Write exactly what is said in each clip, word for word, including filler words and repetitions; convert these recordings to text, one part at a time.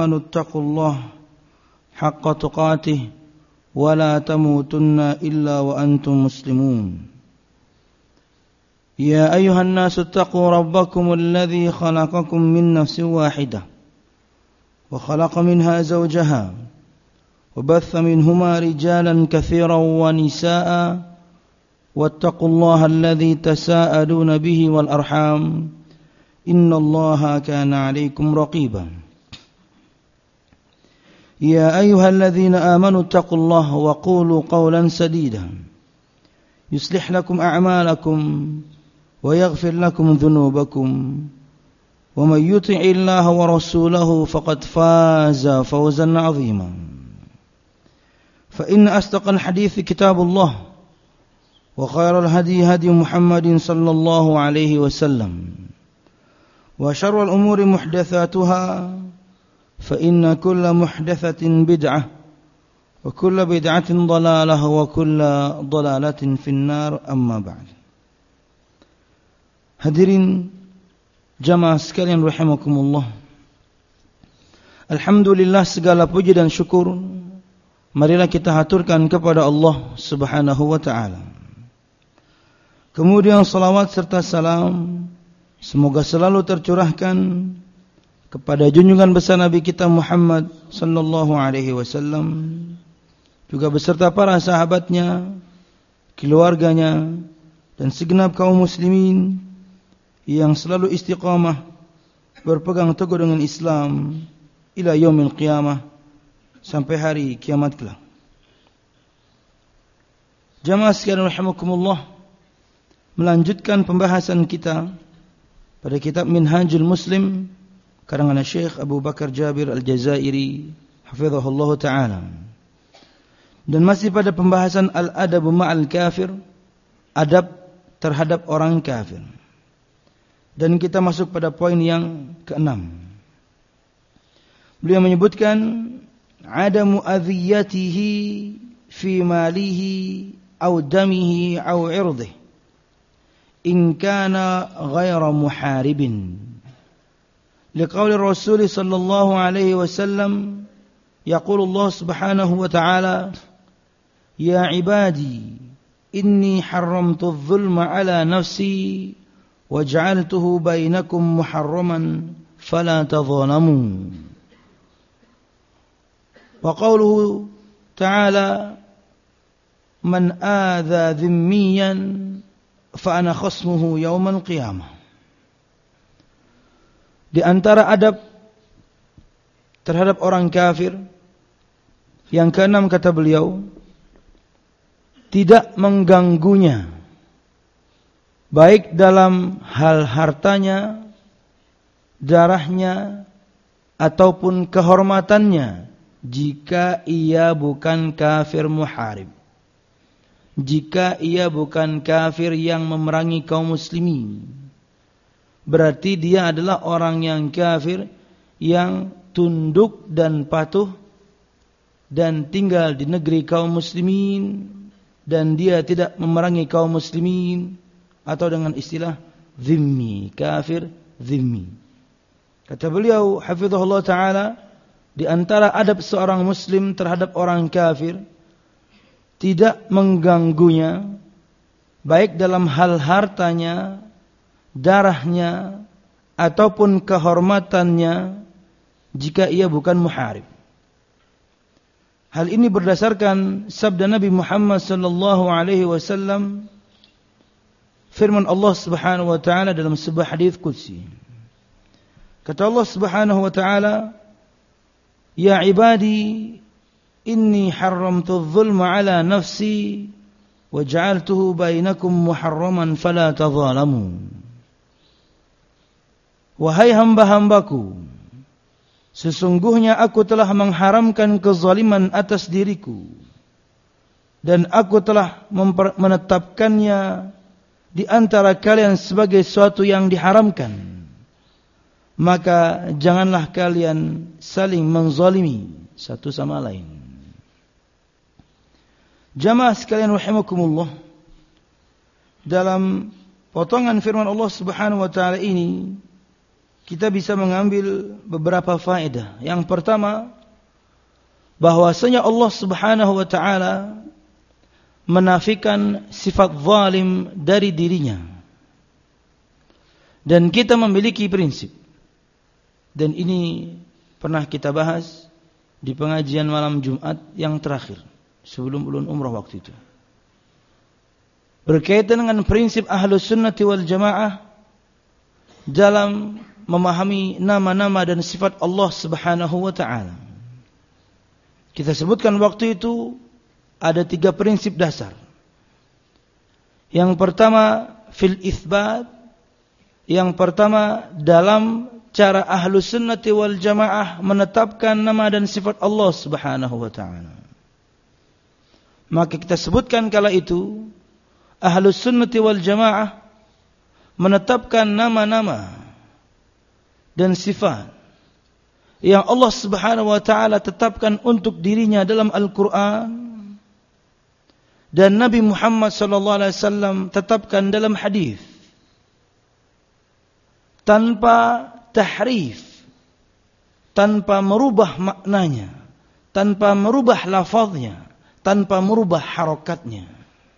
آمنوا اتقوا الله حق تقاته ولا تموتن إلا وأنتم مسلمون يا أيها الناس اتقوا ربكم الذي خلقكم من نفس واحدة وخلق منها زوجها وبث منهما رجالا كثيرا ونساء واتقوا الله الذي تساءلون به والأرحام إن الله كان عليكم رقيبا يا أيها الذين آمنوا اتقوا الله وقولوا قولا سديدا يصلح لكم أعمالكم ويغفر لكم ذنوبكم ومن يطع الله ورسوله فقد فاز فوزا عظيما فإن أصدق الحديث كتاب الله وخير الهدي هدي محمد صلى الله عليه وسلم وشر الأمور محدثاتها فإن كل محدثة بدعة وكل بدعة ضلالة وكل ضلالة في النار أما بعد. Hadirin jamaah sekalian rahimakumullah. Alhamdulillah, segala puji dan syukur marilah kita haturkan kepada Allah Subhanahu wa taala. Kemudian salawat serta salam semoga selalu tercurahkan kepada junjungan besar Nabi kita Muhammad sallallahu alaihi wasallam, juga beserta para sahabatnya, keluarganya, dan segenap kaum muslimin yang selalu istiqamah berpegang teguh dengan Islam ila yaumil qiyamah, sampai hari kiamat kelak. Jamaah sekalian rahimakumullah, melanjutkan pembahasan kita pada kitab Minhajul Muslim karangan Syekh Abu Bakar Jabir Al-Jazairi hafizahullah ta'ala, dan masih pada pembahasan al-adabu ma'al kafir, adab terhadap orang kafir, dan kita masuk pada poin yang keenam. Beliau menyebutkan adamu adhiyatihi fi malihi au damihi au irdihi in kana ghaira muharibin. Liqauli Rasul sallallahu alaihi wasallam, yaqulu Allah subhanahu wa ta'ala, ya ibadi inni haramtu adh-dhulma ala nafsi waj'altuhu bainakum muharraman fala tadhalamu. Wa qawluhu ta'ala, man adha dhimmiyan fa ana khasmuhu yawmal qiyamah. Di antara adab terhadap orang kafir yang keenam, kata beliau, tidak mengganggunya baik dalam hal hartanya, darahnya, ataupun kehormatannya jika ia bukan kafir muharib, jika ia bukan kafir yang memerangi kaum muslimin. Berarti dia adalah orang yang kafir yang tunduk dan patuh dan tinggal di negeri kaum muslimin, dan dia tidak memerangi kaum muslimin, atau dengan istilah zimmi, kafir zimmi. Kata beliau hafizahullah ta'ala, di antara adab seorang muslim terhadap orang kafir, tidak mengganggunya baik dalam hal hartanya, darahnya, ataupun kehormatannya jika ia bukan muharib. Hal ini berdasarkan sabda Nabi Muhammad sallallahu alaihi wasallam, firman Allah Subhanahu wa taala dalam sebuah hadis qudsi. Kata Allah Subhanahu wa taala, ya ibadi inni haramtu adh-dhulma ala nafsi waj'altuhu bainakum muharraman fala tadhalamu. Wahai hamba-hambaku, sesungguhnya aku telah mengharamkan kezaliman atas diriku, dan aku telah menetapkannya di antara kalian sebagai sesuatu yang diharamkan. Maka janganlah kalian saling menzalimi satu sama lain. Jamaah sekalian rahimakumullah, dalam potongan firman Allah Subhanahu wa taala ini kita bisa mengambil beberapa faedah. Yang pertama, bahwasanya Allah Subhanahu wa taala menafikan sifat zalim dari dirinya. Dan kita memiliki prinsip. Dan ini pernah kita bahas di pengajian malam Jumat yang terakhir sebelum ulun umrah waktu itu. Berkaitan dengan prinsip Ahlus Sunnati wal Jamaah dalam memahami nama-nama dan sifat Allah Subhanahu wa taala. Kita sebutkan waktu itu ada tiga prinsip dasar. Yang pertama fil itsbat, yang pertama dalam cara Ahlus Sunnati wal Jamaah menetapkan nama dan sifat Allah Subhanahu wa taala. Maka kita sebutkan kala itu Ahlus Sunnati wal Jamaah menetapkan nama-nama dan sifat yang Allah Subhanahu wa taala tetapkan untuk dirinya dalam Al-Qur'an dan Nabi Muhammad sallallahu alaihi wasallam tetapkan dalam hadis tanpa tahrif, tanpa merubah maknanya, tanpa merubah lafaznya, tanpa merubah harakatnya,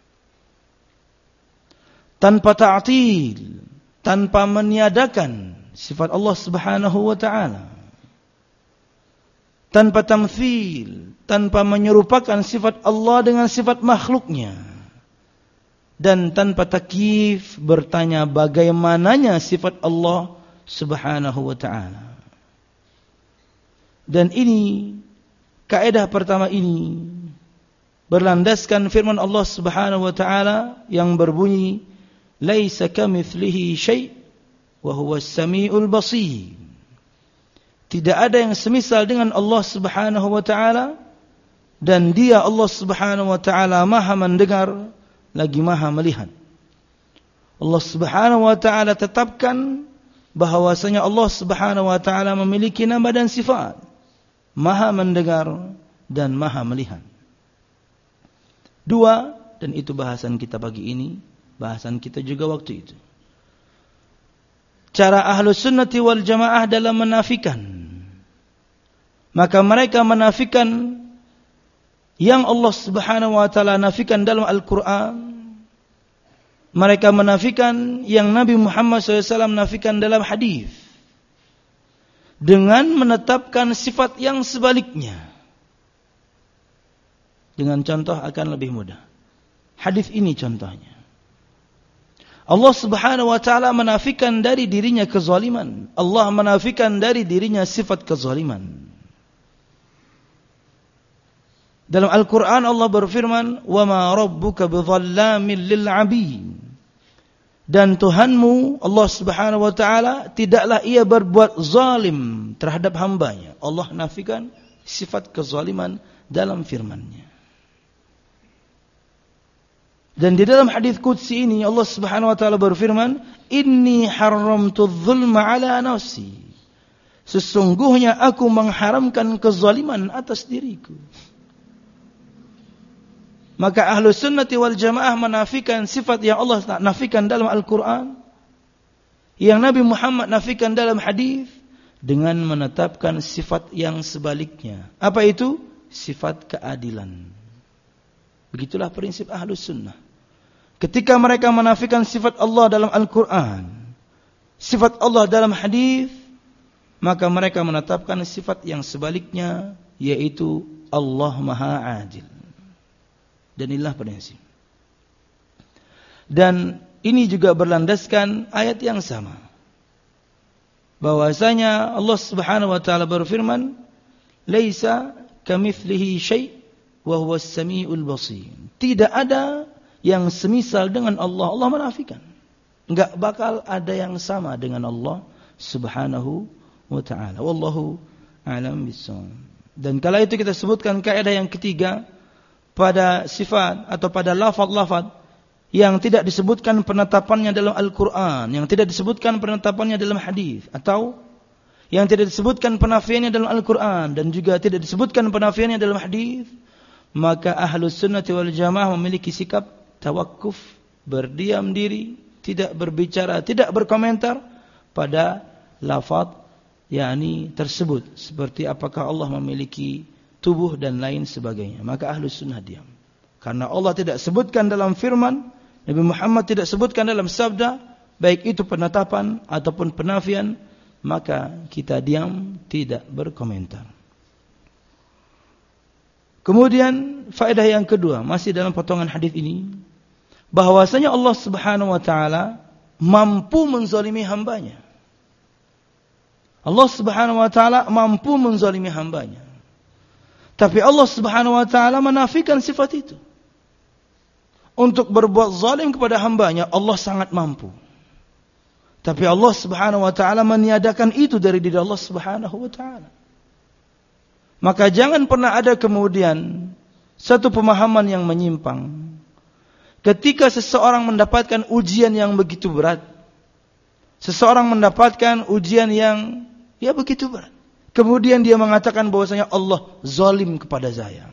tanpa ta'til, tanpa meniadakan sifat Allah Subhanahu wa taala, tanpa tamthil, tanpa menyerupakan sifat Allah dengan sifat makhluknya, dan tanpa takyif, bertanya bagaimananya sifat Allah Subhanahu wa ta'ala. Dan ini, kaidah pertama ini berlandaskan firman Allah Subhanahu wa ta'ala yang berbunyi laisa kamitslihi syai' wa huwas samiul basir. Tidak ada yang semisal dengan Allah Subhanahu wa ta'ala, dan Dia Allah Subhanahu wa ta'ala Maha mendengar lagi Maha melihat. Allah Subhanahu wa ta'ala tetapkan bahwasanya Allah Subhanahu wa ta'ala memiliki nama dan sifat Maha mendengar dan Maha melihat. Dua, dan itu bahasan kita pagi ini, bahasan kita juga waktu itu, cara Ahlus Sunnati wal Jamaah dalam menafikan. Maka mereka menafikan yang Allah Subhanahu wa ta'ala nafikan dalam Al-Quran. Mereka menafikan yang Nabi Muhammad shallallahu alaihi wasallam nafikan dalam hadis, dengan menetapkan sifat yang sebaliknya. Dengan contoh akan lebih mudah. Hadis ini contohnya. Allah Subhanahu wa ta'ala menafikan dari dirinya kezaliman. Allah menafikan dari dirinya sifat kezaliman. Dalam Al-Quran Allah berfirman, وَمَا رَبُّكَ بِظَلَّامٍ لِلْعَبِيدِ. Dan Tuhanmu Allah Subhanahu wa ta'ala tidaklah ia berbuat zalim terhadap hambanya. Allah nafikan sifat kezaliman dalam firman-Nya. Dan di dalam hadis qudsi ini Allah Subhanahu wa ta'ala berfirman, Inni haramtu dzulma ala nafsi. Sesungguhnya aku mengharamkan kezaliman atas diriku. Maka Ahlus Sunnati wal Jamaah menafikan sifat yang Allah nafikan dalam Al-Quran, yang Nabi Muhammad nafikan dalam hadis, dengan menetapkan sifat yang sebaliknya. Apa itu? Sifat keadilan. Begitulah prinsip Ahlus Sunnah. Ketika mereka menafikan sifat Allah dalam Al-Quran, sifat Allah dalam hadis, maka mereka menetapkan sifat yang sebaliknya, yaitu Allah Maha Adil. Dan inilah prinsip. Dan ini juga berlandaskan ayat yang sama, bahwasanya Allah Subhanahu wa ta'ala berfirman, laisa kamitslihi syai' wa huwas samiul basir. Tidak ada yang semisal dengan Allah. Allah menafikan, enggak bakal ada yang sama dengan Allah Subhanahu wa ta'ala. Wallahu a'lam bissawab. Dan kala itu kita sebutkan kaidah yang ketiga, pada sifat atau pada lafaz-lafaz yang tidak disebutkan penetapannya dalam Al-Quran, yang tidak disebutkan penetapannya dalam hadis, atau yang tidak disebutkan penafiannya dalam Al-Quran dan juga tidak disebutkan penafiannya dalam hadis, maka Ahlus Sunnati wal Jamaah memiliki sikap tawakuf, berdiam diri, tidak berbicara, tidak berkomentar pada lafaz yakni tersebut, seperti apakah Allah memiliki tubuh dan lain sebagainya. Maka Ahlus Sunnah diam. Karena Allah tidak sebutkan dalam firman, Nabi Muhammad tidak sebutkan dalam sabda, baik itu penetapan ataupun penafian, maka kita diam, tidak berkomentar. Kemudian faedah yang kedua, masih dalam potongan hadis ini, bahwasanya Allah Subhanahu wa taala mampu menzalimi hambanya. Allah Subhanahu wa taala mampu menzalimi hambanya. Tapi Allah Subhanahu wa taala menafikan sifat itu. Untuk berbuat zalim kepada hambanya, Allah sangat mampu. Tapi Allah Subhanahu wa taala meniadakan itu dari diri Allah Subhanahu wa taala. Maka jangan pernah ada kemudian satu pemahaman yang menyimpang. Ketika seseorang mendapatkan ujian yang begitu berat, seseorang mendapatkan ujian yang ya begitu berat, kemudian dia mengatakan bahwasanya Allah zalim kepada saya.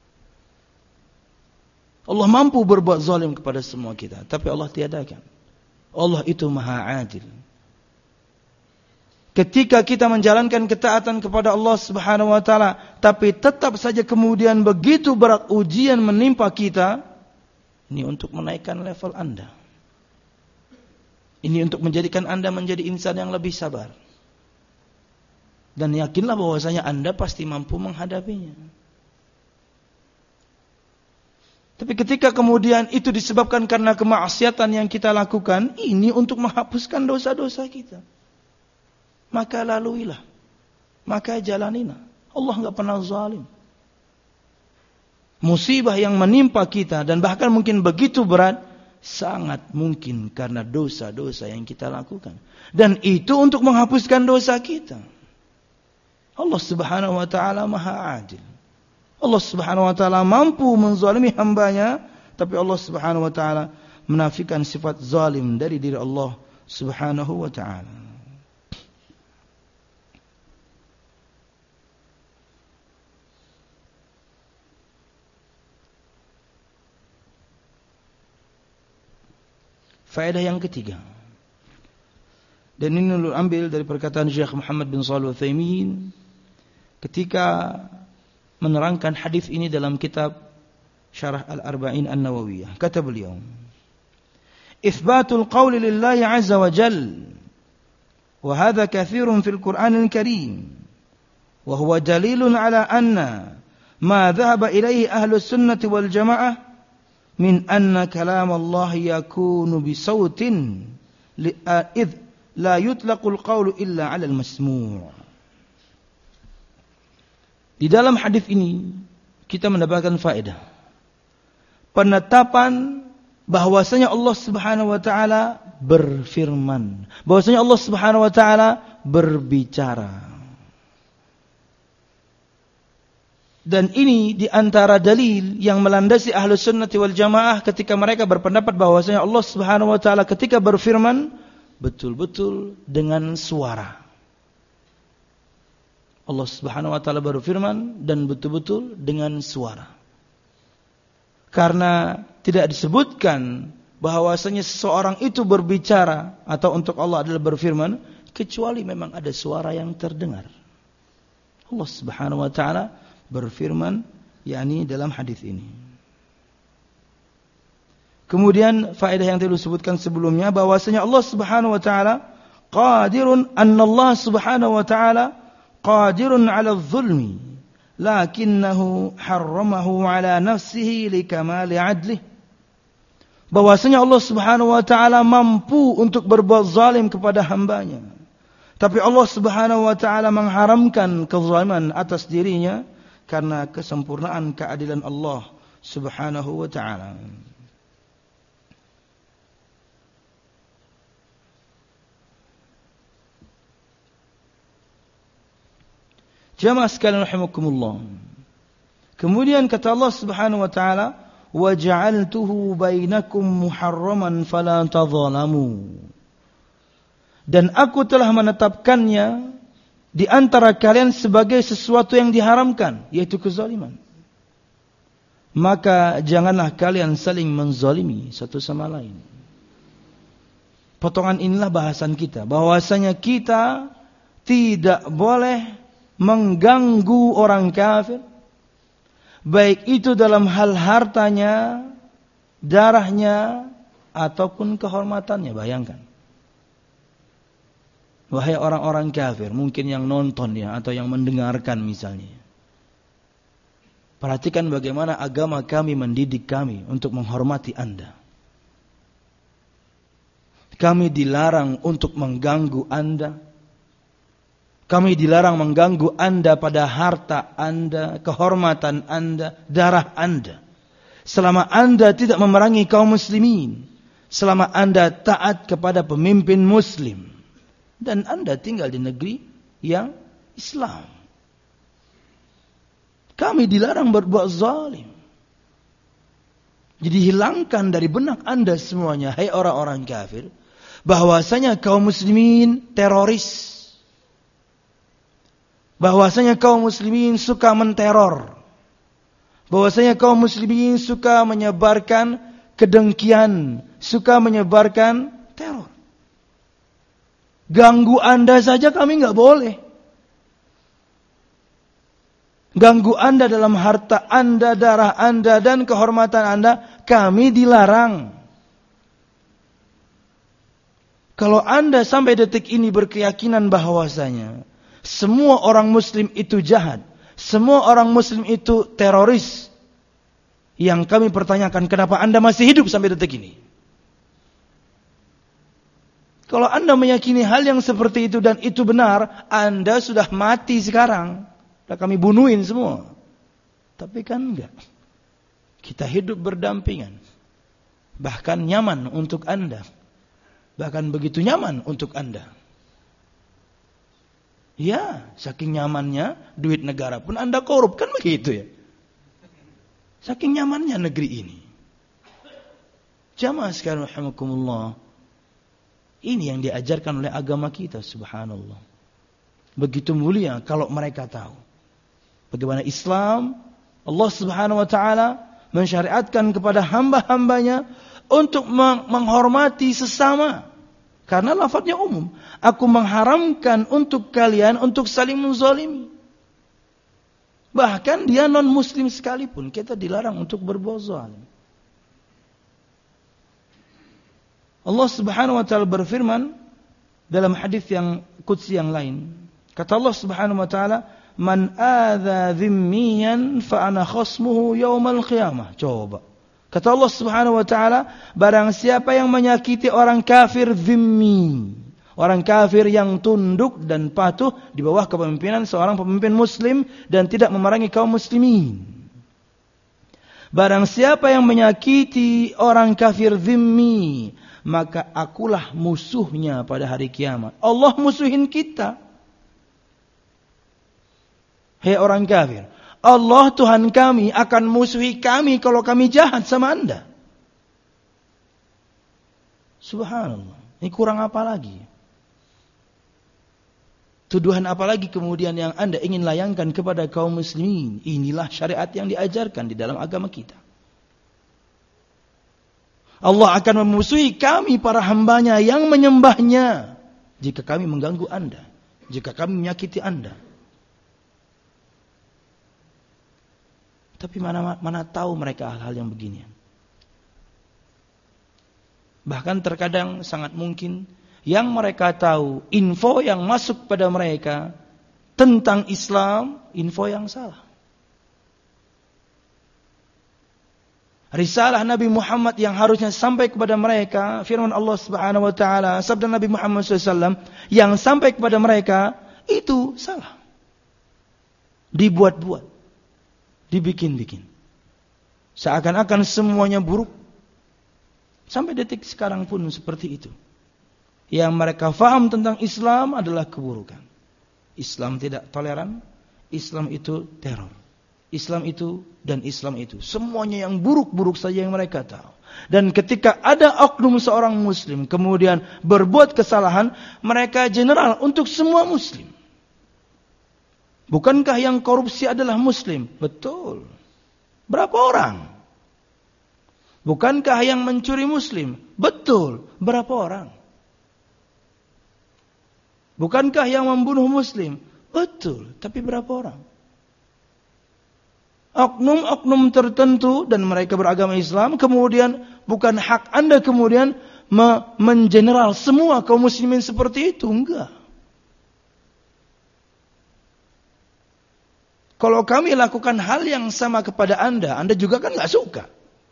Allah mampu berbuat zalim kepada semua kita, tapi Allah tiadakan. Allah itu Maha Adil. Ketika kita menjalankan ketaatan kepada Allah Subhanahu wa taala, tapi tetap saja kemudian begitu berat ujian menimpa kita, ini untuk menaikkan level Anda. Ini untuk menjadikan Anda menjadi insan yang lebih sabar. Dan yakinlah bahwasanya Anda pasti mampu menghadapinya. Tapi ketika kemudian itu disebabkan karena kemaksiatan yang kita lakukan, ini untuk menghapuskan dosa-dosa kita. Maka laluilah, maka jalanilah. Allah enggak pernah zalim. Musibah yang menimpa kita dan bahkan mungkin begitu berat, sangat mungkin karena dosa-dosa yang kita lakukan. Dan itu untuk menghapuskan dosa kita. Allah Subhanahu wa taala Maha Adil. Allah Subhanahu wa taala mampu menzalimi hambanya, tapi Allah Subhanahu wa taala menafikan sifat zalim dari diri Allah Subhanahu wa taala. Faedah yang ketiga, dan ini ambil dari perkataan Syekh Muhammad bin Shalih Al-Utsaimin ketika menerangkan hadis ini dalam kitab Syarah Al-Arba'in An-Nawawiyah. Kata beliau, "Itsbatul qauli lillahi 'azza wa jalla, wa hadha katsirun fil Qur'anil Karim, wa huwa dalilun 'ala anna ma dhahaba ilaihi ahlus sunnati wal jamaah min anna kalam Allah yakunu bisautin id la yutlaqul qawlu illa 'ala al-masmu'." Di dalam hadis ini kita mendapatkan faedah penetapan bahwasanya Allah Subhanahu wa taala berfirman, bahwasanya Allah Subhanahu wa taala berbicara. Dan ini di antara dalil yang melandasi Ahlus Sunnah wal Jamaah ketika mereka berpendapat bahwasanya Allah Subhanahu wa taala ketika berfirman betul-betul dengan suara. Allah Subhanahu wa taala berfirman dan betul-betul dengan suara. Karena tidak disebutkan bahwasanya seseorang itu berbicara atau untuk Allah adalah berfirman kecuali memang ada suara yang terdengar. Allah Subhanahu wa taala berfirman yakni dalam hadis ini. Kemudian faedah yang tadi disebutkan sebelumnya bahwasanya Allah Subhanahu wa taala qadirun, anna Allah Subhanahu wa taala qadirun 'ala adh-dhulmi lakinnahu harramahu 'ala nafsihi likamali 'adlihi. Bahwasanya Allah Subhanahu wa taala mampu untuk berbuat zalim kepada hambanya. Tapi Allah Subhanahu wa taala mengharamkan kezaliman atas dirinya karena kesempurnaan keadilan Allah Subhanahu wa taala. Jamaah sekalian rahimakumullah. Kemudian kata Allah Subhanahu wa taala, "Wa ja'altuhu bainakum muharraman fala tadhalamu." Dan aku telah menetapkannya di antara kalian sebagai sesuatu yang diharamkan, yaitu kezaliman. Maka janganlah kalian saling menzalimi satu sama lain. Potongan inilah bahasan kita, bahwasanya kita tidak boleh mengganggu orang kafir, baik itu dalam hal hartanya, darahnya, ataupun kehormatannya. Bayangkan, wahai orang-orang kafir, mungkin yang nonton ya, atau yang mendengarkan misalnya, perhatikan bagaimana agama kami mendidik kami untuk menghormati Anda. Kami dilarang untuk mengganggu Anda. Kami dilarang mengganggu Anda pada harta Anda, kehormatan Anda, darah Anda. Selama Anda tidak memerangi kaum muslimin. Selama Anda taat kepada pemimpin muslim. Dan Anda tinggal di negeri yang Islam. Kami dilarang berbuat zalim. Jadi hilangkan dari benak Anda semuanya, hai orang-orang kafir, bahwasanya kaum muslimin teroris. Bahwasanya kaum muslimin suka menteror. Bahwasanya kaum muslimin suka menyebarkan kedengkian, suka menyebarkan teror. Ganggu Anda saja kami enggak boleh. Ganggu Anda dalam harta Anda, darah Anda, dan kehormatan Anda, kami dilarang. Kalau Anda sampai detik ini berkeyakinan bahwasanya semua orang muslim itu jahat, semua orang muslim itu teroris, yang kami pertanyakan, kenapa Anda masih hidup sampai detik ini? Kalau Anda meyakini hal yang seperti itu dan itu benar, Anda sudah mati sekarang. Sudah kami bunuhin semua. Tapi kan enggak. Kita hidup berdampingan. Bahkan nyaman untuk Anda. Bahkan begitu nyaman untuk Anda. Ya, saking nyamannya duit negara pun Anda korup, kan begitu ya. Saking nyamannya negeri ini. Jamaah sekalian rahimakumullah. Ini yang diajarkan oleh agama kita, subhanallah. Begitu mulia kalau mereka tahu bagaimana Islam, Allah subhanahu wa ta'ala mensyariatkan kepada hamba-hambanya untuk menghormati sesama. Karena lafadznya umum. Aku mengharamkan untuk kalian untuk saling menzalimi. Bahkan dia non muslim sekalipun, kita dilarang untuk berbuat zalim. Allah subhanahu wa ta'ala berfirman dalam hadis yang qudsi yang lain. Kata Allah subhanahu wa ta'ala, Man adha dhimmiyan fa ana khasmuhu yawmal qiyamah. Coba. Kata Allah subhanahu wa ta'ala, barang siapa yang menyakiti orang kafir dhimmi, orang kafir yang tunduk dan patuh di bawah kepemimpinan seorang pemimpin muslim dan tidak memerangi kaum muslimin. Barang siapa yang menyakiti orang kafir dhimmi, maka akulah musuhnya pada hari kiamat. Allah musuhin kita. Hei orang kafir, Allah Tuhan kami akan musuhi kami kalau kami jahat sama Anda. Subhanallah. Ini kurang apa lagi? Tuduhan apa lagi kemudian yang Anda ingin layangkan kepada kaum muslimin? Inilah syariat yang diajarkan di dalam agama kita. Allah akan memusuhi kami para hambanya yang menyembahnya jika kami mengganggu Anda, jika kami menyakiti Anda. Tapi mana mana tahu mereka hal-hal yang beginian. Bahkan terkadang sangat mungkin yang mereka tahu, info yang masuk pada mereka tentang Islam, info yang salah. Risalah Nabi Muhammad yang harusnya sampai kepada mereka, firman Allah Subhanahu wa taala, sabda Nabi Muhammad shallallahu alaihi wasallam yang sampai kepada mereka itu salah. Dibuat-buat, dibikin-bikin. Seakan-akan semuanya buruk. Sampai detik sekarang pun seperti itu. Yang mereka faham tentang Islam adalah keburukan. Islam tidak toleran, Islam itu teror. Islam itu dan Islam itu. Semuanya yang buruk-buruk saja yang mereka tahu. Dan ketika ada oknum seorang muslim kemudian berbuat kesalahan, mereka general untuk semua muslim. Bukankah yang korupsi adalah muslim? Betul. Berapa orang? Bukankah yang mencuri muslim? Betul. Berapa orang? Bukankah yang membunuh muslim? Betul, tapi berapa orang? Oknum-oknum tertentu dan mereka beragama Islam, kemudian bukan hak Anda kemudian me- mengeneral semua kaum muslimin seperti itu, enggak. Kalau kami lakukan hal yang sama kepada Anda, Anda juga kan enggak suka.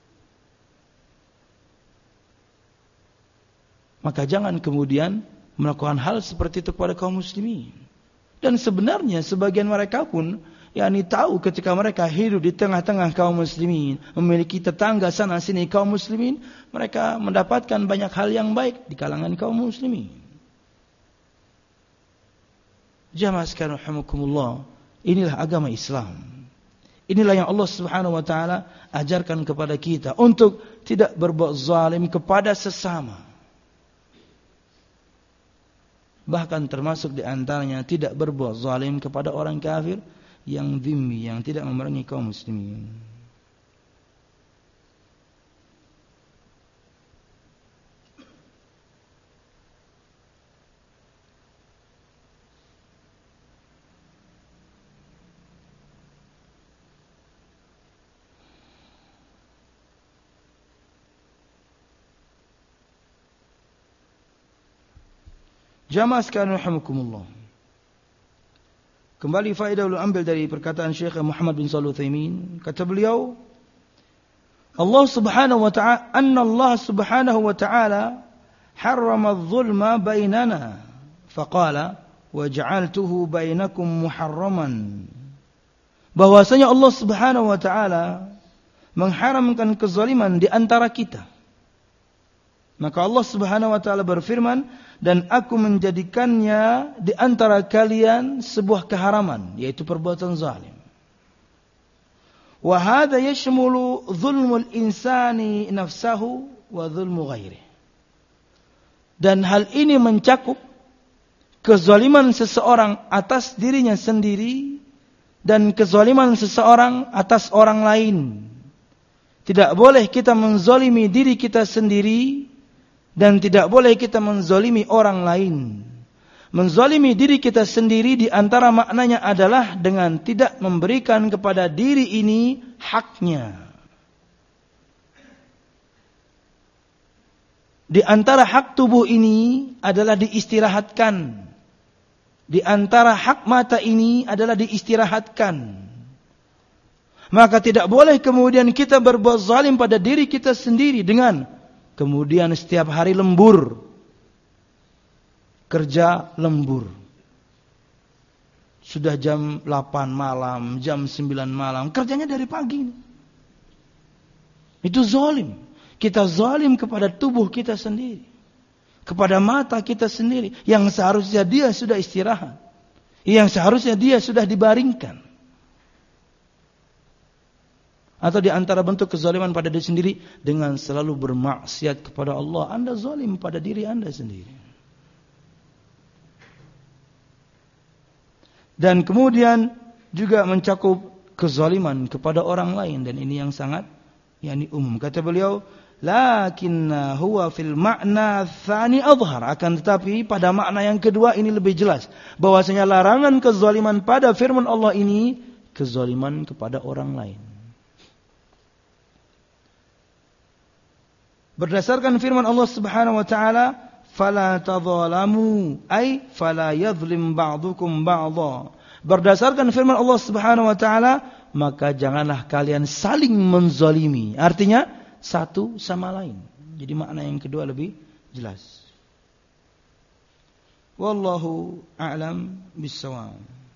Maka jangan kemudian melakukan hal seperti itu kepada kaum muslimin. Dan sebenarnya sebagian mereka pun yakni tahu ketika mereka hidup di tengah-tengah kaum muslimin, memiliki tetangga sana sini kaum muslimin, mereka mendapatkan banyak hal yang baik di kalangan kaum muslimin. Jamaah sekalian rahimakumullah, inilah agama Islam. Inilah yang Allah Subhanahu wa taala ajarkan kepada kita untuk tidak berbuat zalim kepada sesama. Bahkan termasuk di antaranya tidak berbuat zalim kepada orang kafir yang dhimmi, yang tidak memerangi kaum muslimin. Jamaah sekalian rahimakumullah. Kembali faedah ulun ambil dari perkataan Syekh Muhammad bin Shalih Al-Utsaimin, kata beliau, Allah Subhanahu wa ta'ala, anna Allah Subhanahu wa ta'ala harrama adh-dhulma bainana, faqala waja'altuhu bainakum muharraman. Bahwasanya Allah Subhanahu wa ta'ala mengharamkan kezaliman di antara kita. Maka Allah Subhanahu wa ta'ala berfirman, dan aku menjadikannya di antara kalian sebuah keharaman, yaitu perbuatan zalim. Wa hadha yashmulu dhulmul insani nafsahu wa dhulmu ghairihi. Dan hal ini mencakup kezaliman seseorang atas dirinya sendiri dan kezaliman seseorang atas orang lain. Tidak boleh kita menzalimi diri kita sendiri dan tidak boleh kita menzalimi orang lain. Menzalimi diri kita sendiri di antara maknanya adalah dengan tidak memberikan kepada diri ini haknya. Di antara hak tubuh ini adalah diistirahatkan. Di antara hak mata ini adalah diistirahatkan. Maka tidak boleh kemudian kita berbuat zalim pada diri kita sendiri dengan kemudian setiap hari lembur. Kerja lembur. Sudah jam delapan malam, jam sembilan malam. Kerjanya dari pagi. Itu zalim. Kita zalim kepada tubuh kita sendiri. Kepada mata kita sendiri. Yang seharusnya dia sudah istirahat. Yang seharusnya dia sudah dibaringkan. Atau di antara bentuk kezaliman pada diri sendiri dengan selalu bermaksiat kepada Allah, Anda zalim pada diri Anda sendiri. Dan kemudian juga mencakup kezaliman kepada orang lain, dan ini yang sangat yakni umum. Kata beliau, lakinna huwa fil ma'na tsani adhhar, akan tetapi pada makna yang kedua ini lebih jelas bahwasanya larangan kezaliman pada firman Allah ini kezaliman kepada orang lain. Berdasarkan firman Allah Subhanahu wa taala, fala tadzalamu ay fala yadhlim ba'dukum ba'dha. Berdasarkan firman Allah Subhanahu wa taala, maka janganlah kalian saling menzalimi. Artinya satu sama lain. Jadi makna yang kedua lebih jelas. Wallahu a'lam bis-shawab.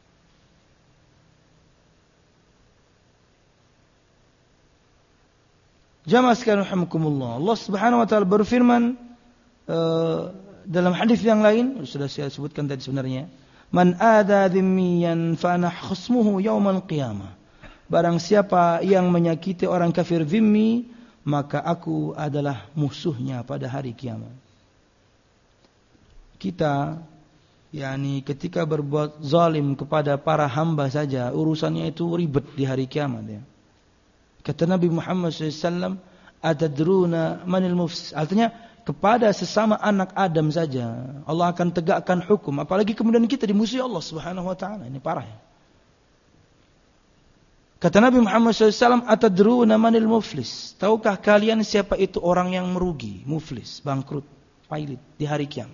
Jamaah sekalian rahimakumullah, Allah Subhanahu wa taala berfirman uh, dalam hadis yang lain, sudah saya sebutkan tadi sebenarnya, man ada dhimmiyan fa ana khusmuhu yaumal qiyamah. Barang siapa yang menyakiti orang kafir dhimmi, maka aku adalah musuhnya pada hari kiamat. Kita yakni ketika berbuat zalim kepada para hamba saja, urusannya itu ribet di hari kiamat ya. Kata Nabi Muhammad shallallahu alaihi wasallam, atadruna manil mufsid. Artinya kepada sesama anak Adam saja Allah akan tegakkan hukum, apalagi kemudian kita dimusuhi Allah Subhanahu wa taala. Ini parah ya. Kata Nabi Muhammad shallallahu alaihi wasallam, atadruna manil muflis? Tahukah kalian siapa itu orang yang merugi, muflis, bangkrut, pailit di hari kiamat?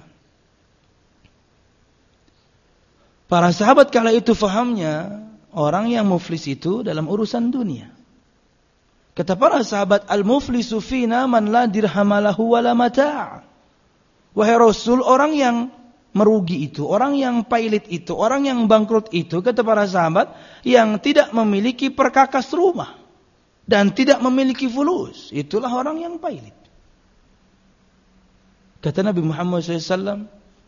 Para sahabat kala itu fahamnya orang yang muflis itu dalam urusan dunia. Kata para sahabat, al-muflisu fina man la dirhamalahu wala mata'. Wahai Rasul, orang yang merugi itu, orang yang pailit itu, orang yang bangkrut itu, kata para sahabat, yang tidak memiliki perkakas rumah dan tidak memiliki fulus, itulah orang yang pailit. Kata Nabi Muhammad shallallahu alaihi wasallam,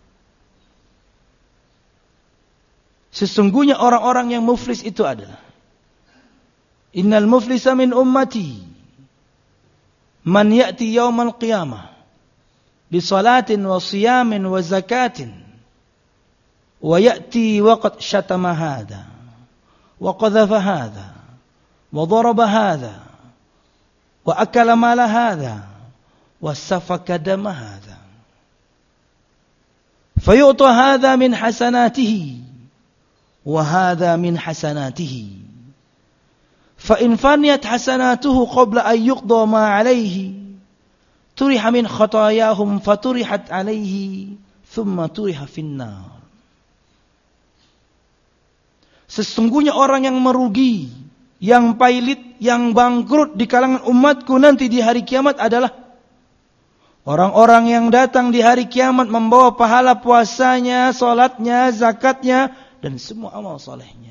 sesungguhnya orang-orang yang muflis itu adalah, innal muflisa min ummati man ya'ti yawmal qiyamah bi salatin wa siyamin wa zakatin wa ya'ti wa qad shatama hadha wa qadhafa hadha wa daraba hadha wa akala mala hadha wa safaka dama hadha fayu'ta hadha min hasanatihi wa hadha min hasanatihi fa in faniyat hasanatuhu qabla an yuqda ma alayhi turiha min khatayahum faturihat alayhi thumma turiha finnar. Sesungguhnya orang yang merugi, yang pailit, yang bangkrut di kalangan umatku nanti di hari kiamat adalah orang-orang yang datang di hari kiamat membawa pahala puasanya, salatnya, zakatnya dan semua amal salehnya.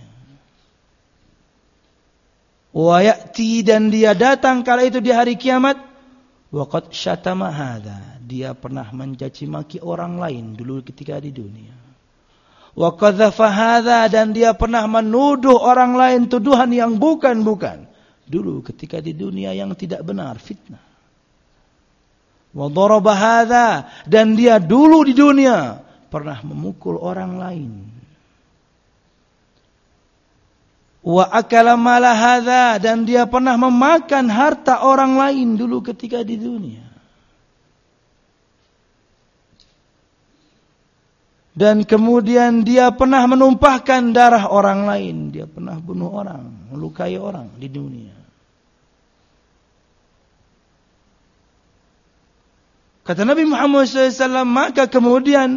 Wa ya'ti, dan dia datang kala itu di hari kiamat, wa qad syatama hadza, dia pernah mencaci maki orang lain dulu ketika di dunia. Wa qadzafa hadza, dan dia pernah menuduh orang lain tuduhan yang bukan-bukan dulu ketika di dunia yang tidak benar, fitnah. Wa daraba hadza, dan dia dulu di dunia pernah memukul orang lain. Wa akala mala hadza, dan dia pernah memakan harta orang lain dulu ketika di dunia. Dan kemudian dia pernah menumpahkan darah orang lain, dia pernah bunuh orang, melukai orang di dunia. Kata Nabi Muhammad shallallahu alaihi wasallam, maka kemudian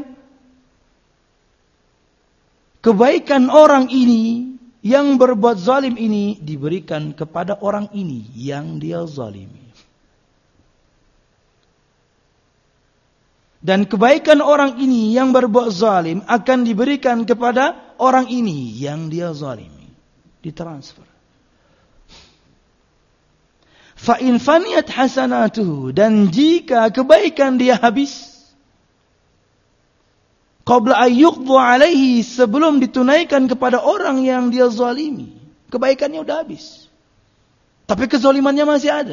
kebaikan orang ini yang berbuat zalim ini diberikan kepada orang ini yang dia zalimi. Dan kebaikan orang ini yang berbuat zalim akan diberikan kepada orang ini yang dia zalimi. Ditransfer. Fa in faniyat hasanatuhu, dan jika kebaikan dia habis, qabla ayyuqdu alaihi, sebelum ditunaikan kepada orang yang dia zalimi, kebaikannya udah habis, tapi kezalimannya masih ada.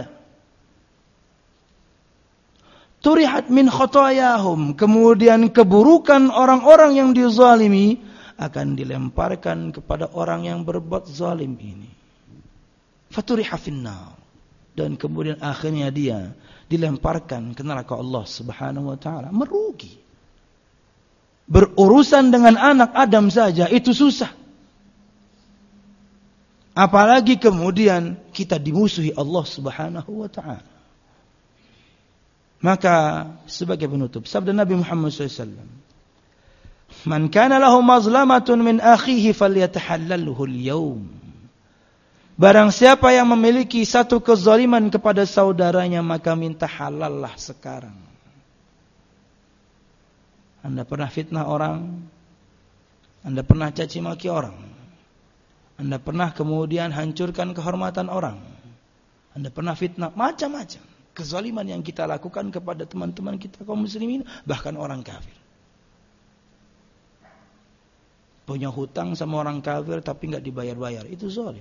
Turihat min khatayahum, kemudian keburukan orang-orang yang dizalimi akan dilemparkan kepada orang yang berbuat zalim ini. Faturiha finnar, dan kemudian akhirnya dia dilemparkan ke neraka Allah Subhanahu wa taala. Merugi. Berurusan dengan anak Adam saja itu susah. Apalagi kemudian kita dimusuhi Allah Subhanahu wa taala. Maka sebagai penutup, sabda Nabi Muhammad shallallahu alaihi wasallam, "Man kana lahu mazlamatun min akhihi falyatahallalhu al-yawm." Barang siapa yang memiliki satu kezaliman kepada saudaranya, maka minta halallah sekarang. Anda pernah fitnah orang, Anda pernah caci maki orang, Anda pernah kemudian hancurkan kehormatan orang, Anda pernah fitnah, macam-macam kezaliman yang kita lakukan kepada teman-teman kita kaum muslimin, bahkan orang kafir. Punya hutang sama orang kafir tapi enggak dibayar-bayar, itu zalim.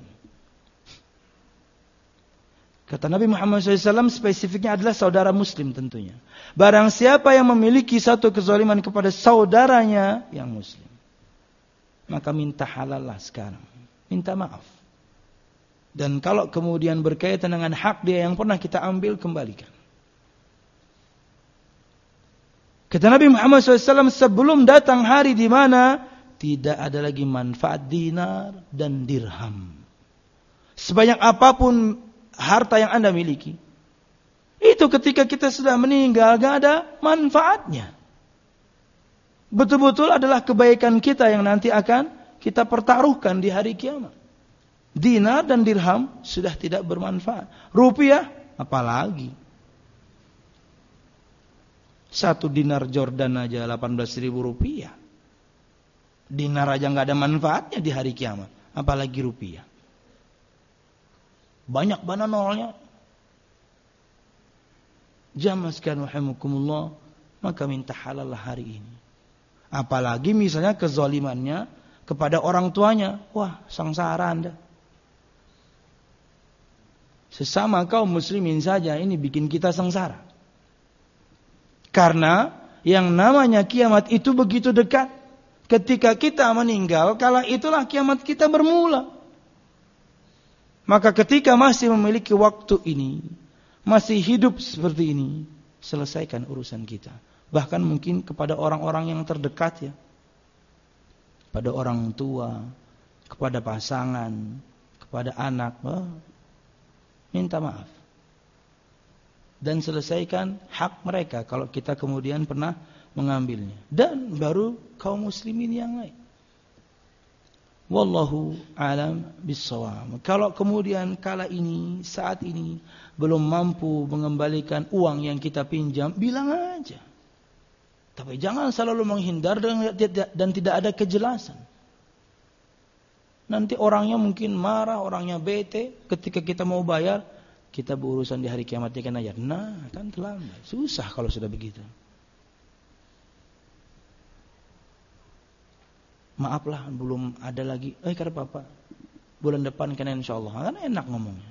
Kata Nabi Muhammad shallallahu alaihi wasallam, spesifiknya adalah saudara muslim tentunya. Barang siapa yang memiliki satu kezaliman kepada saudaranya yang muslim, maka minta halallah sekarang, minta maaf. Dan kalau kemudian berkaitan dengan hak dia yang pernah kita ambil, kembalikan. Kata Nabi Muhammad shallallahu alaihi wasallam, sebelum datang hari di mana tidak ada lagi manfaat dinar dan dirham. Sebanyak apapun harta yang Anda miliki, itu ketika kita sudah meninggal gak ada manfaatnya. Betul-betul adalah kebaikan kita yang nanti akan kita pertaruhkan di hari kiamat. Dinar dan dirham sudah tidak bermanfaat. Rupiah apalagi. Satu dinar Jordan aja delapan belas ribu rupiah. Dinar aja nggak ada manfaatnya di hari kiamat, apalagi rupiah. Banyak mana nolnya. Jamaah sekalian rahimakumullah, maka minta halal hari ini. Apalagi misalnya kezalimannya kepada orang tuanya, wah sengsara Anda. Sesama kaum muslimin saja ini bikin kita sengsara. Karena yang namanya kiamat itu begitu dekat. Ketika kita meninggal, kala itulah kiamat kita bermula. Maka ketika masih memiliki waktu ini, masih hidup seperti ini, selesaikan urusan kita. Bahkan mungkin kepada orang-orang yang terdekat ya. Pada orang tua, kepada pasangan, kepada anak, oh, minta maaf. Dan selesaikan hak mereka kalau kita kemudian pernah mengambilnya. Dan baru kaum muslimin yang lain. Wallahu alam bissawab. Kalau kemudian kala ini, saat ini belum mampu mengembalikan uang yang kita pinjam, bilang aja. Tapi jangan selalu menghindar dan tidak ada kejelasan. Nanti orangnya mungkin marah, orangnya bete ketika kita mau bayar. Kita berurusan di hari kiamatnya kan aja. Nah, kan terlambat. Susah kalau sudah begitu. Maaflah, belum ada lagi. Eh, kata Papa, bulan depan kan insya Allah. Kan enak ngomongnya.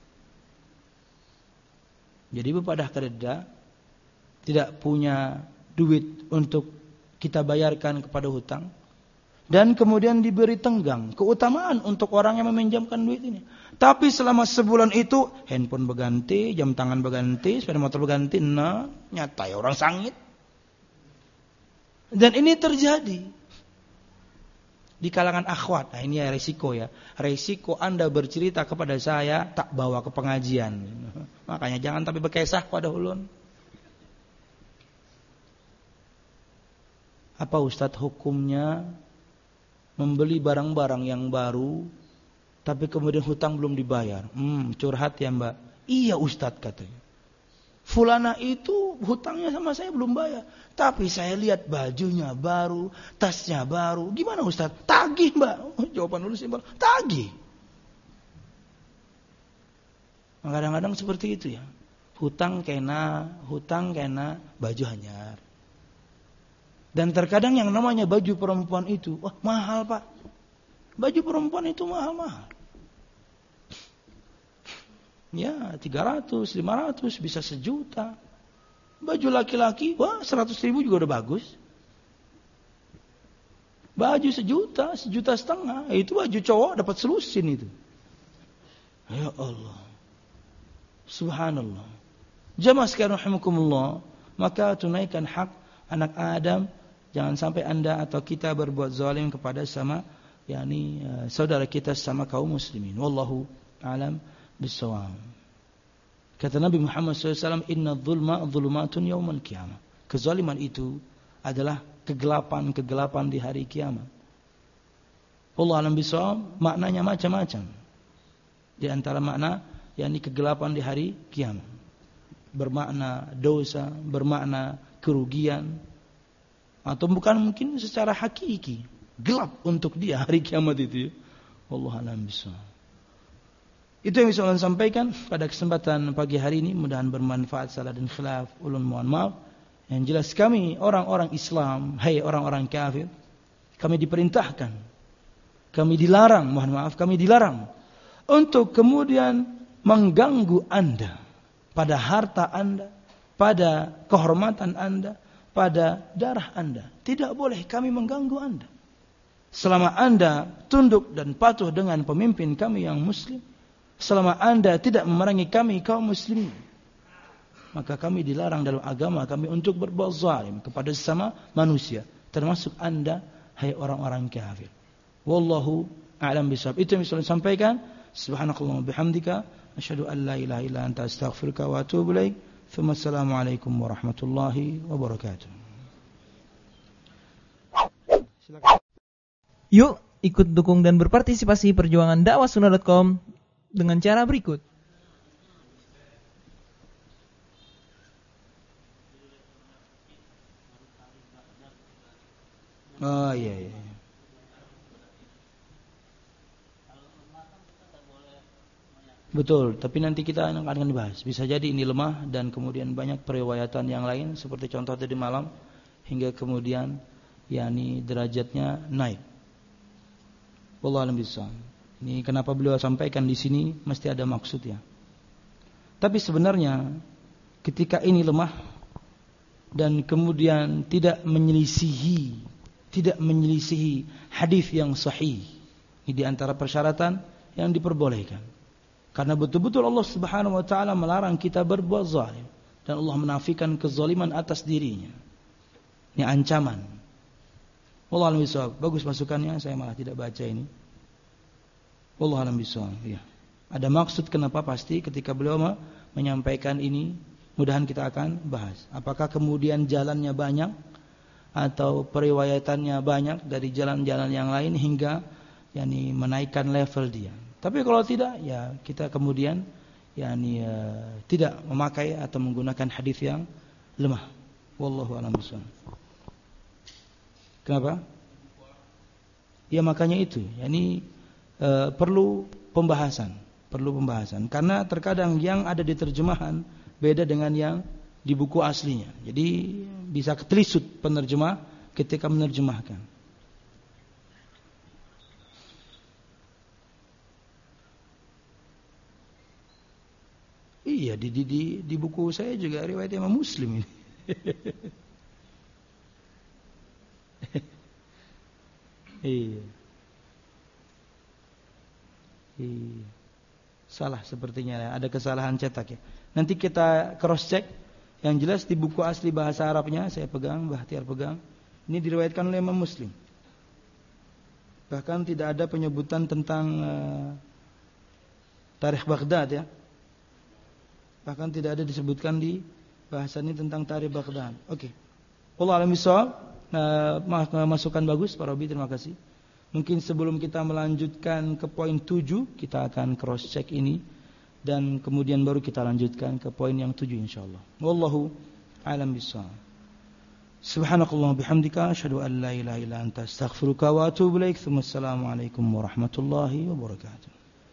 Jadi bepadah kerja tidak punya duit untuk kita bayarkan kepada hutang. Dan kemudian diberi tenggang, keutamaan untuk orang yang meminjamkan duit ini. Tapi selama sebulan itu, handphone berganti, jam tangan berganti, sepeda motor berganti, nah, nyata ya orang sangit. Dan ini terjadi di kalangan akhwat. Nah ini ya resiko ya. Resiko Anda bercerita kepada saya, tak bawa ke pengajian. Makanya jangan tapi berkesah pada ulun. Apa Ustadz hukumnya membeli barang-barang yang baru, tapi kemudian hutang belum dibayar? Hmm, curhat ya Mbak. Iya Ustadz katanya. Fulana itu hutangnya sama saya belum bayar, tapi saya lihat bajunya baru, tasnya baru. Gimana Ustadz? Tagih Mbak. Oh, jawaban dulu simpel. Tagih. Kadang-kadang seperti itu ya. Hutang kena, hutang kena, baju hanyar. Dan terkadang yang namanya baju perempuan itu, wah mahal Pak. Baju perempuan itu mahal-mahal. Ya tiga ratus, lima ratus, bisa sejuta. Baju laki-laki, wah seratus ribu juga udah bagus. Baju sejuta, sejuta setengah, itu baju cowok dapat selusin itu. Ya Allah. Subhanallah. Jamaah sekalian rahimakumullah, maka tunaikan hak anak Adam. Jangan sampai Anda atau kita berbuat zalim kepada sama yakni uh, saudara kita sama kaum muslimin. Wallahu a'lam bissawab. Kata Nabi Muhammad shallallahu alaihi wasallam, "Inna dzulma dzulumatun yaumal qiyamah." Kezaliman itu adalah kegelapan-kegelapan di hari kiamat. Wallahu a'lam bissawab, maknanya macam-macam. Di antara makna yakni kegelapan di hari kiamat. Bermakna dosa, bermakna kerugian. Atau bukan mungkin secara hakiki, gelap untuk dia hari kiamat itu ya. Wallahu a'lam bishawab. Itu yang bisa saya sampaikan pada kesempatan pagi hari ini, mudah-mudahan bermanfaat. Salah dan khilaf ulun mohon maaf. Yang jelas kami orang-orang Islam, hai orang-orang kafir, kami diperintahkan, kami dilarang, mohon maaf, kami dilarang untuk kemudian mengganggu Anda pada harta Anda, pada kehormatan Anda, pada darah Anda. Tidak boleh kami mengganggu Anda. Selama Anda tunduk dan patuh dengan pemimpin kami yang muslim, selama Anda tidak memerangi kami kaum muslimin, maka kami dilarang dalam agama kami untuk berbuat zalim kepada sesama manusia, termasuk anda, hai orang-orang kafir. Wallahu a'lam bishawab. Itu yang bisa saya sampaikan. Subhanakallahumma bihamdika asyhadu an la ilaha illa anta astaghfiruka wa atubu ilaik. Assalamualaikum warahmatullahi wabarakatuh. Silakan. Yuk ikut dukung dan berpartisipasi perjuangan dakwah sunnah dot com dengan cara berikut. Oh iya iya. Betul, tapi nanti kita akan dibahas. Bisa jadi ini lemah dan kemudian banyak periwayatan yang lain seperti contoh tadi malam hingga kemudian yakni derajatnya naik. Wallahu a'lam bishawab. Ini kenapa beliau sampaikan di sini mesti ada maksud ya. Tapi sebenarnya ketika ini lemah dan kemudian tidak menyelisihi tidak menyelisihi hadis yang sahih. Ini di antara persyaratan yang diperbolehkan. Karena betul-betul Allah Subhanahu wa taala melarang kita berbuat zalim dan Allah menafikan kezaliman atas dirinya. Ini ancaman. Wallahu a'lam bishawab. Bagus masukannya, saya malah tidak baca ini. Wallahu a'lam bishawab. Ya. Ada maksud kenapa pasti ketika beliau menyampaikan ini, mudahan kita akan bahas. Apakah kemudian jalannya banyak atau periwayatannya banyak dari jalan-jalan yang lain hingga yakni menaikkan level dia. Tapi kalau tidak, ya kita kemudian yakni uh, tidak memakai atau menggunakan hadis yang lemah. Wallahu a'lam bishawab. Kenapa? Ya makanya itu, yakni uh, perlu pembahasan, perlu pembahasan. Karena terkadang yang ada di terjemahan beda dengan yang di buku aslinya. Jadi bisa ketelisut penerjemah ketika menerjemahkan. Iya, di di di, di buku saya juga riwayat Imam Muslim ini. Iya. Iya. Salah sepertinya, ada kesalahan cetak ya. Nanti kita cross check. Yang jelas di buku asli bahasa Arabnya saya pegang, Bahtiar pegang. Ini diriwayatkan oleh Imam Muslim. Bahkan tidak ada penyebutan tentang uh, tarikh Baghdad ya. Bahkan tidak ada disebutkan di bahasa ini tentang tarikh Baghdad. Oke. Okay. Wallahu a'lam bishawab. Uh, masukan bagus Pak Robi, terima kasih. Mungkin sebelum kita melanjutkan ke poin tujuh, kita akan cross check ini. Dan kemudian baru kita lanjutkan ke poin yang tujuh insyaallah. Wallahu a'lam bishawab. Subhanakallahumma bihamdika asyhadu an la ilaha illa anta astaghfiruka wa atubu ilaik. Assalamualaikum warahmatullahi wabarakatuh.